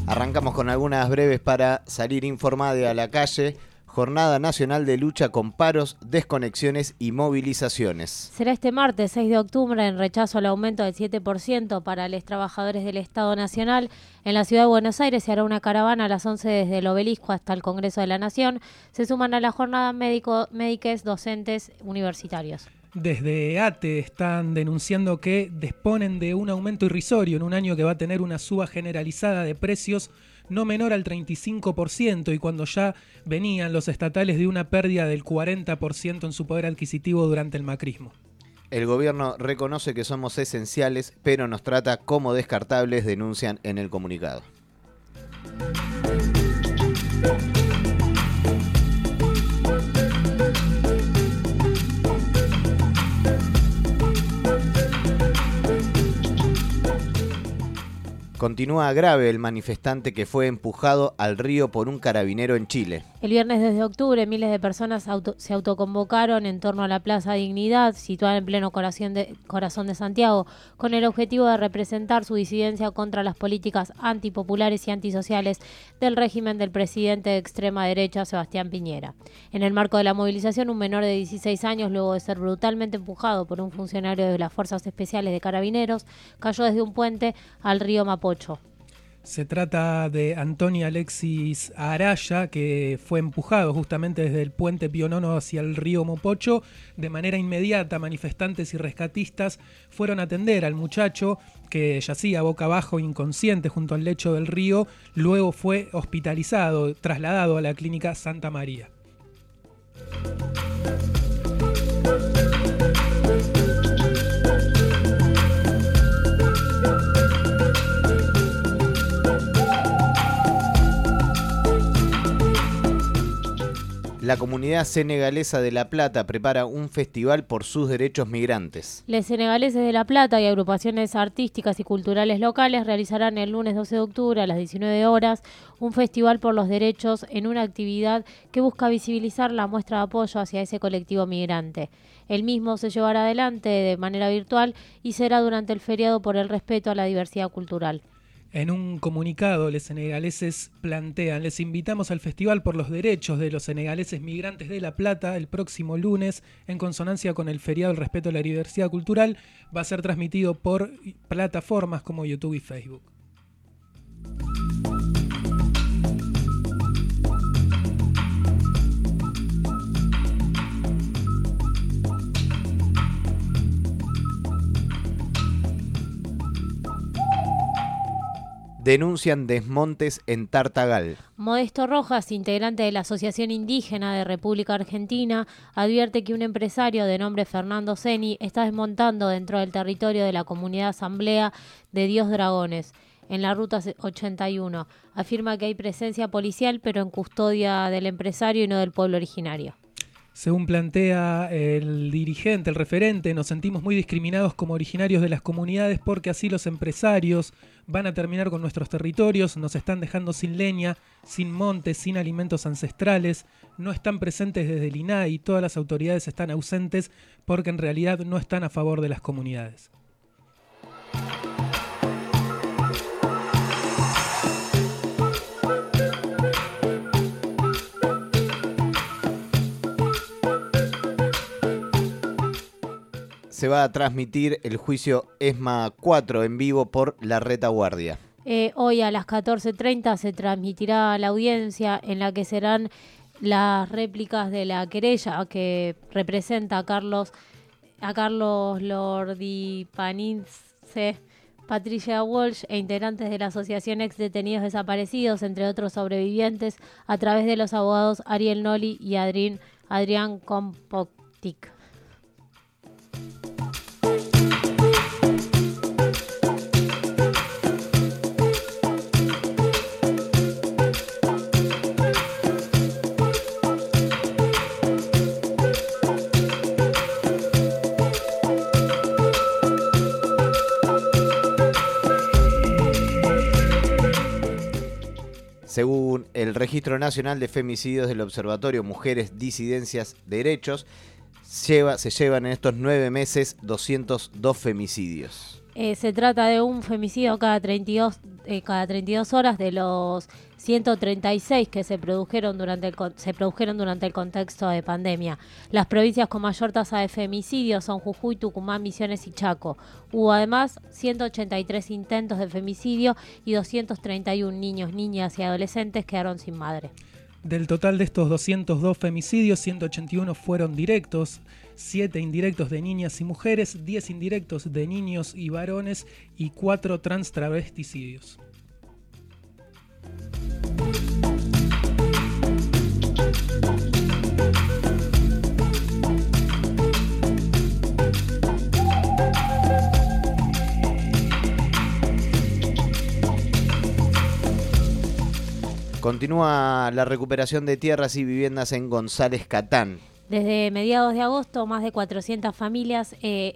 Arrancamos con algunas breves para salir informada a la calle. Jornada Nacional de Lucha con Paros, Desconexiones y Movilizaciones. Será este martes 6 de octubre en rechazo al aumento del 7% para los trabajadores del Estado Nacional. En la ciudad de Buenos Aires se hará una caravana a las 11 desde el Obelisco hasta el Congreso de la Nación. Se suman a la jornada médicos, docentes, universitarios. Desde ATE están denunciando que disponen de un aumento irrisorio en un año que va a tener una suba generalizada de precios no menor al 35%, y cuando ya venían los estatales de una pérdida del 40% en su poder adquisitivo durante el macrismo. El gobierno reconoce que somos esenciales, pero nos trata como descartables, denuncian en el comunicado. Continúa grave el manifestante que fue empujado al río por un carabinero en Chile. El viernes 2 de octubre, miles de personas se autoconvocaron en torno a la Plaza Dignidad, situada en pleno corazón de Santiago, con el objetivo de representar su disidencia contra las políticas antipopulares y antisociales del régimen del presidente de extrema derecha, Sebastián Piñera. En el marco de la movilización, un menor de 16 años, luego de ser brutalmente empujado por un funcionario de las Fuerzas Especiales de Carabineros, cayó desde un puente al río Mapocho. Se trata de Antonio Alexis Araya, que fue empujado justamente desde el puente Pío IX hacia el río Mapocho. De manera inmediata, manifestantes y rescatistas fueron a atender al muchacho, que yacía boca abajo inconsciente junto al lecho del río. Luego fue hospitalizado, trasladado a la clínica Santa María. La comunidad senegalesa de La Plata prepara un festival por sus derechos migrantes. Los senegaleses de La Plata y agrupaciones artísticas y culturales locales realizarán el lunes 12 de octubre a las 19 horas un festival por los derechos en una actividad que busca visibilizar la muestra de apoyo hacia ese colectivo migrante. El mismo se llevará adelante de manera virtual y será durante el feriado por el respeto a la diversidad cultural. En un comunicado, los senegaleses plantean: les invitamos al Festival por los Derechos de los Senegaleses Migrantes de La Plata el próximo lunes, en consonancia con el feriado del respeto a la diversidad cultural. Va a ser transmitido por plataformas como YouTube y Facebook. Denuncian desmontes en Tartagal. Modesto Rojas, integrante de la Asociación Indígena de República Argentina, advierte que un empresario de nombre Fernando Ceni está desmontando dentro del territorio de la comunidad Asamblea de Dios Dragones, en la ruta 81. Afirma que hay presencia policial, pero en custodia del empresario y no del pueblo originario. Según plantea el dirigente, el referente, nos sentimos muy discriminados como originarios de las comunidades porque así los empresarios van a terminar con nuestros territorios, nos están dejando sin leña, sin montes, sin alimentos ancestrales, no están presentes desde el INAI y todas las autoridades están ausentes porque en realidad no están a favor de las comunidades. Se va a transmitir el juicio ESMA 4 en vivo por la Retaguardia. Hoy a las 14:30 se transmitirá la audiencia en la que serán las réplicas de la querella que representa a Carlos Lordi-Panince, Patricia Walsh e integrantes de la Asociación Ex Detenidos Desaparecidos, entre otros sobrevivientes, a través de los abogados Ariel Noli y Adrián Kompoktik. Según el Registro Nacional de Femicidios del Observatorio Mujeres, Disidencias, Derechos, se llevan en estos 9 meses 202 femicidios. Se trata de un femicidio cada 32 horas de los 136 que se produjeron durante el contexto de pandemia. Las provincias con mayor tasa de femicidios son Jujuy, Tucumán, Misiones y Chaco. Hubo además 183 intentos de femicidio y 231 niños, niñas y adolescentes quedaron sin madre. Del total de estos 202 femicidios, 181 fueron directos, 7 indirectos de niñas y mujeres, 10 indirectos de niños y varones y 4 transtravesticidios. Continúa la recuperación de tierras y viviendas en González Catán. Desde mediados de agosto, más de 400 familias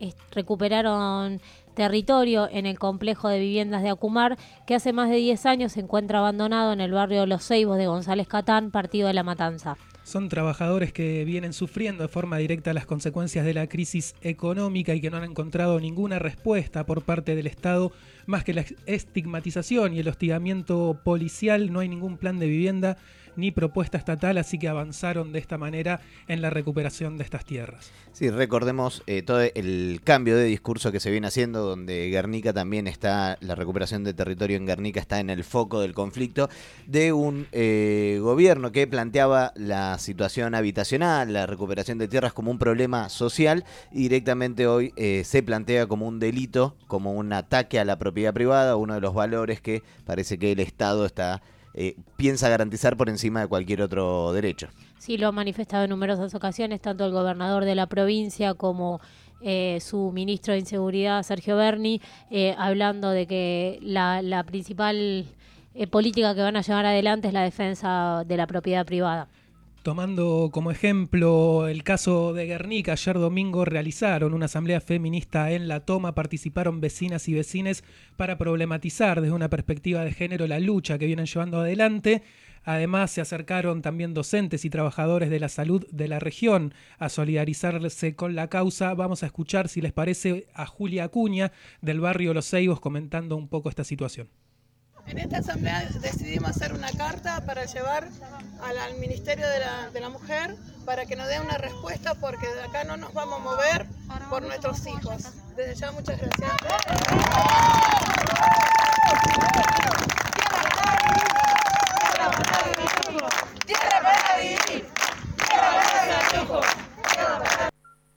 recuperaron territorio en el complejo de viviendas de Acumar, que hace más de 10 años se encuentra abandonado en el barrio Los Ceibos de González Catán, partido de La Matanza. Son trabajadores que vienen sufriendo de forma directa las consecuencias de la crisis económica y que no han encontrado ninguna respuesta por parte del Estado, más que la estigmatización y el hostigamiento policial. No hay ningún plan de vivienda ni propuesta estatal, así que avanzaron de esta manera en la recuperación de estas tierras. Sí, recordemos todo el cambio de discurso que se viene haciendo, donde Guernica también está, la recuperación de territorio en Guernica está en el foco del conflicto, de un gobierno que planteaba la situación habitacional, la recuperación de tierras como un problema social, y directamente hoy se plantea como un delito, como un ataque a la propiedad privada, uno de los valores que parece que el Estado piensa garantizar por encima de cualquier otro derecho. Sí, lo ha manifestado en numerosas ocasiones, tanto el gobernador de la provincia como su ministro de Inseguridad, Sergio Berni, hablando de que la principal política que van a llevar adelante es la defensa de la propiedad privada. Tomando como ejemplo el caso de Guernica, ayer domingo realizaron una asamblea feminista en La Toma, participaron vecinas y vecines para problematizar desde una perspectiva de género la lucha que vienen llevando adelante. Además se acercaron también docentes y trabajadores de la salud de la región a solidarizarse con la causa. Vamos a escuchar, si les parece, a Julia Acuña del barrio Los Ceibos comentando un poco esta situación. En esta asamblea decidimos hacer una carta para llevar al Ministerio de la Mujer para que nos dé una respuesta, porque de acá no nos vamos a mover por nuestros hijos. Desde ya, muchas gracias. ¡Tierra